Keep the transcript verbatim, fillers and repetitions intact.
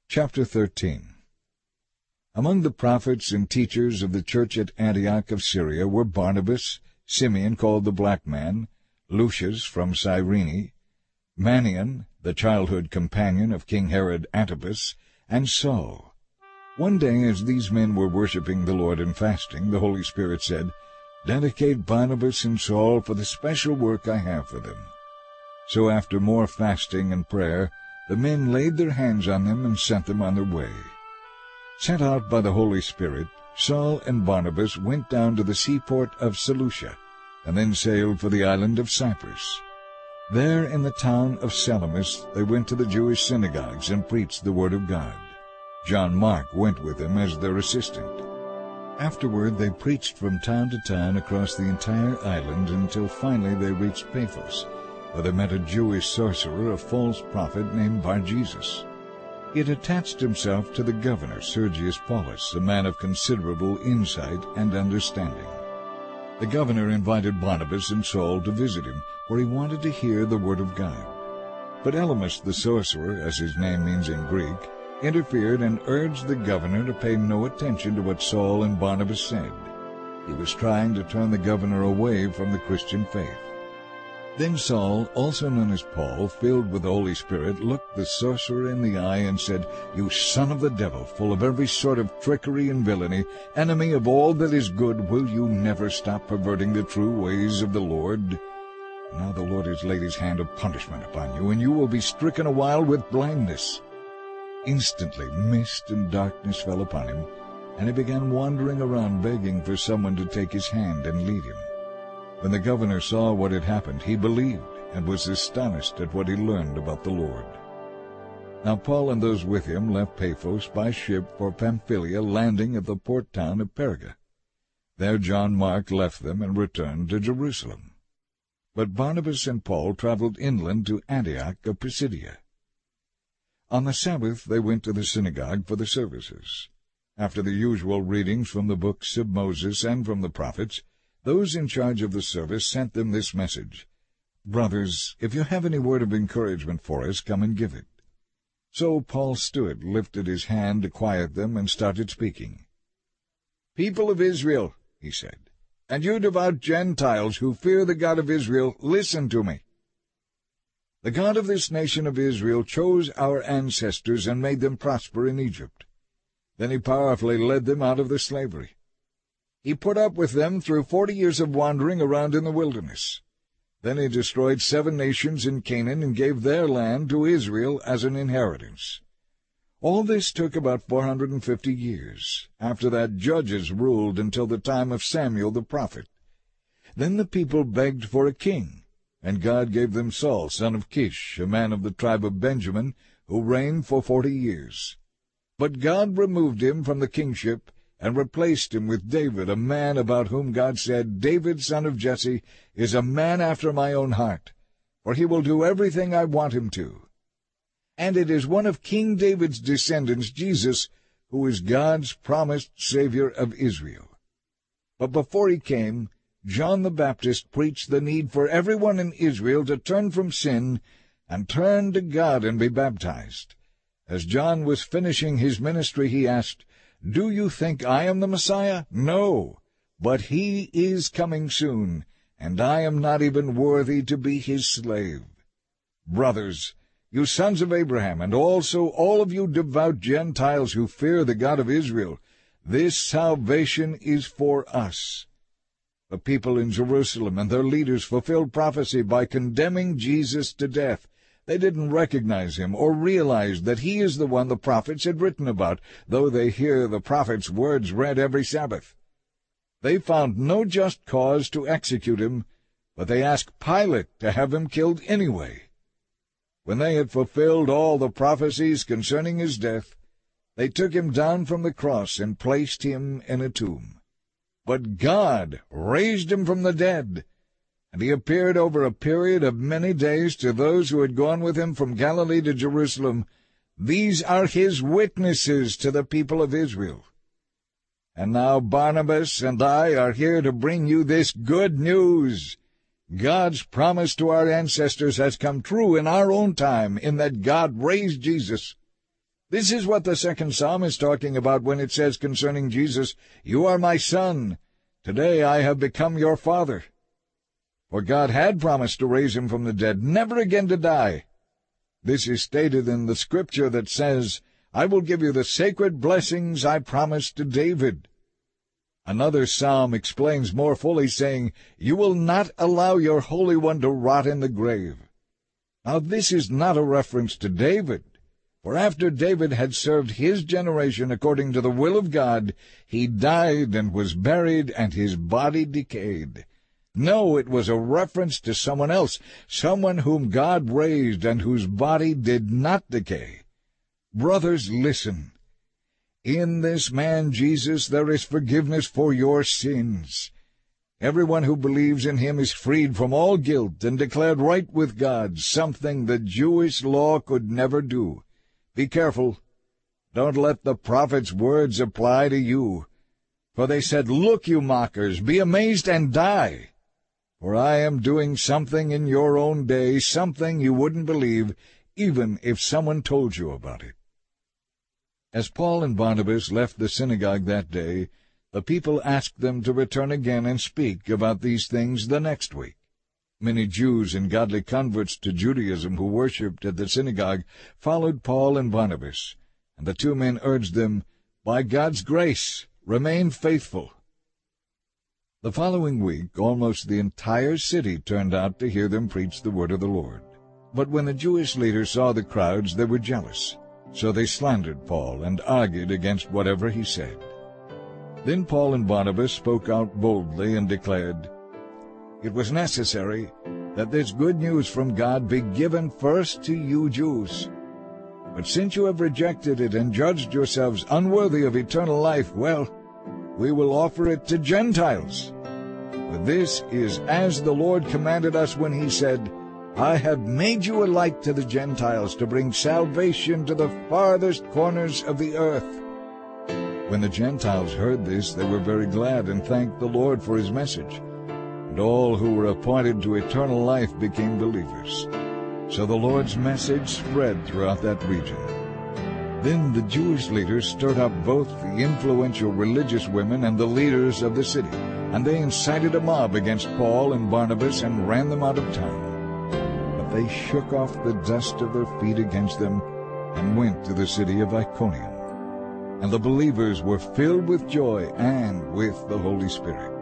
Chapter thirteen. Among the prophets and teachers of the church at Antioch of Syria were Barnabas, Simeon called the Black Man, Lucius from Cyrene, Manaen, the childhood companion of King Herod Antipas, and Saul. One day as these men were worshipping the Lord and fasting, the Holy Spirit said, "Dedicate Barnabas and Saul for the special work I have for them." So after more fasting and prayer, the men laid their hands on them and sent them on their way. Sent out by the Holy Spirit, Saul and Barnabas went down to the seaport of Seleucia, and then sailed for the island of Cyprus. There in the town of Salamis they went to the Jewish synagogues and preached the word of God. John Mark went with them as their assistant. Afterward they preached from town to town across the entire island until finally they reached Paphos, where they met a Jewish sorcerer, a false prophet named Bar-Jesus. He had attached himself to the governor, Sergius Paulus, a man of considerable insight and understanding. The governor invited Barnabas and Saul to visit him, for he wanted to hear the word of God. But Elymas the sorcerer, as his name means in Greek, interfered and urged the governor to pay no attention to what Saul and Barnabas said. He was trying to turn the governor away from the Christian faith. Then Saul, also known as Paul, filled with the Holy Spirit, looked the sorcerer in the eye and said, "You son of the devil, full of every sort of trickery and villainy, enemy of all that is good, will you never stop perverting the true ways of the Lord? Now the Lord has laid his hand of punishment upon you, and you will be stricken a while with blindness." Instantly mist and darkness fell upon him, and he began wandering around begging for someone to take his hand and lead him. When the governor saw what had happened, he believed and was astonished at what he learned about the Lord. Now Paul and those with him left Paphos by ship for Pamphylia, landing at the port town of Perga. There John Mark left them and returned to Jerusalem. But Barnabas and Paul traveled inland to Antioch of Pisidia. On the Sabbath they went to the synagogue for the services. After the usual readings from the books of Moses and from the prophets, those in charge of the service sent them this message, "Brothers, if you have any word of encouragement for us, come and give it." So Paul stood, lifted his hand to quiet them, and started speaking. "People of Israel," he said, "and you devout Gentiles who fear the God of Israel, listen to me. The God of this nation of Israel chose our ancestors and made them prosper in Egypt. Then he powerfully led them out of their slavery. He put up with them through forty years of wandering around in the wilderness. Then he destroyed seven nations in Canaan and gave their land to Israel as an inheritance. All this took about four hundred and fifty years. After that, judges ruled until the time of Samuel the prophet. Then the people begged for a king, and God gave them Saul, son of Kish, a man of the tribe of Benjamin, who reigned for forty years. But God removed him from the kingship and replaced him with David, a man about whom God said, 'David, son of Jesse, is a man after my own heart, for he will do everything I want him to.' And it is one of King David's descendants, Jesus, who is God's promised Savior of Israel. But before he came, John the Baptist preached the need for everyone in Israel to turn from sin and turn to God and be baptized. As John was finishing his ministry, he asked, 'Do you think I am the Messiah? No, but he is coming soon, and I am not even worthy to be his slave.' Brothers, you sons of Abraham, and also all of you devout Gentiles who fear the God of Israel, this salvation is for us. The people in Jerusalem and their leaders fulfilled prophecy by condemning Jesus to death. They didn't recognize him or realize that he is the one the prophets had written about, though they hear the prophets' words read every Sabbath. They found no just cause to execute him, but they asked Pilate to have him killed anyway. When they had fulfilled all the prophecies concerning his death, they took him down from the cross and placed him in a tomb. But God raised him from the dead, and he appeared over a period of many days to those who had gone with him from Galilee to Jerusalem. These are his witnesses to the people of Israel. And now Barnabas and I are here to bring you this good news. God's promise to our ancestors has come true in our own time, in that God raised Jesus. This is what the second psalm is talking about when it says concerning Jesus, "You are my son. Today I have become your father." For God had promised to raise him from the dead, never again to die. This is stated in the scripture that says, "I will give you the sacred blessings I promised to David." Another psalm explains more fully, saying, "You will not allow your Holy One to rot in the grave." Now this is not a reference to David, for after David had served his generation according to the will of God, he died and was buried, and his body decayed. No, it was a reference to someone else, someone whom God raised and whose body did not decay. Brothers, listen. In this man Jesus there is forgiveness for your sins. Everyone who believes in him is freed from all guilt and declared right with God, something the Jewish law could never do. Be careful. Don't let the prophet's words apply to you. For they said, "Look, you mockers, be amazed and die. For I am doing something in your own day, something you wouldn't believe, even if someone told you about it." As Paul and Barnabas left the synagogue that day, the people asked them to return again and speak about these things the next week. Many Jews and godly converts to Judaism who worshipped at the synagogue followed Paul and Barnabas, and the two men urged them, "By God's grace, remain faithful." The following week, almost the entire city turned out to hear them preach the word of the Lord. But when the Jewish leaders saw the crowds, they were jealous. So they slandered Paul and argued against whatever he said. Then Paul and Barnabas spoke out boldly and declared, "It was necessary that this good news from God be given first to you Jews. But since you have rejected it and judged yourselves unworthy of eternal life, well, we will offer it to Gentiles. For this is as the Lord commanded us when he said, 'I have made you a light to the Gentiles to bring salvation to the farthest corners of the earth.'" When the Gentiles heard this, they were very glad and thanked the Lord for his message. And all who were appointed to eternal life became believers. So the Lord's message spread throughout that region. Then the Jewish leaders stirred up both the influential religious women and the leaders of the city, and they incited a mob against Paul and Barnabas and ran them out of town. They shook off the dust of their feet against them and went to the city of Iconium. And the believers were filled with joy and with the Holy Spirit.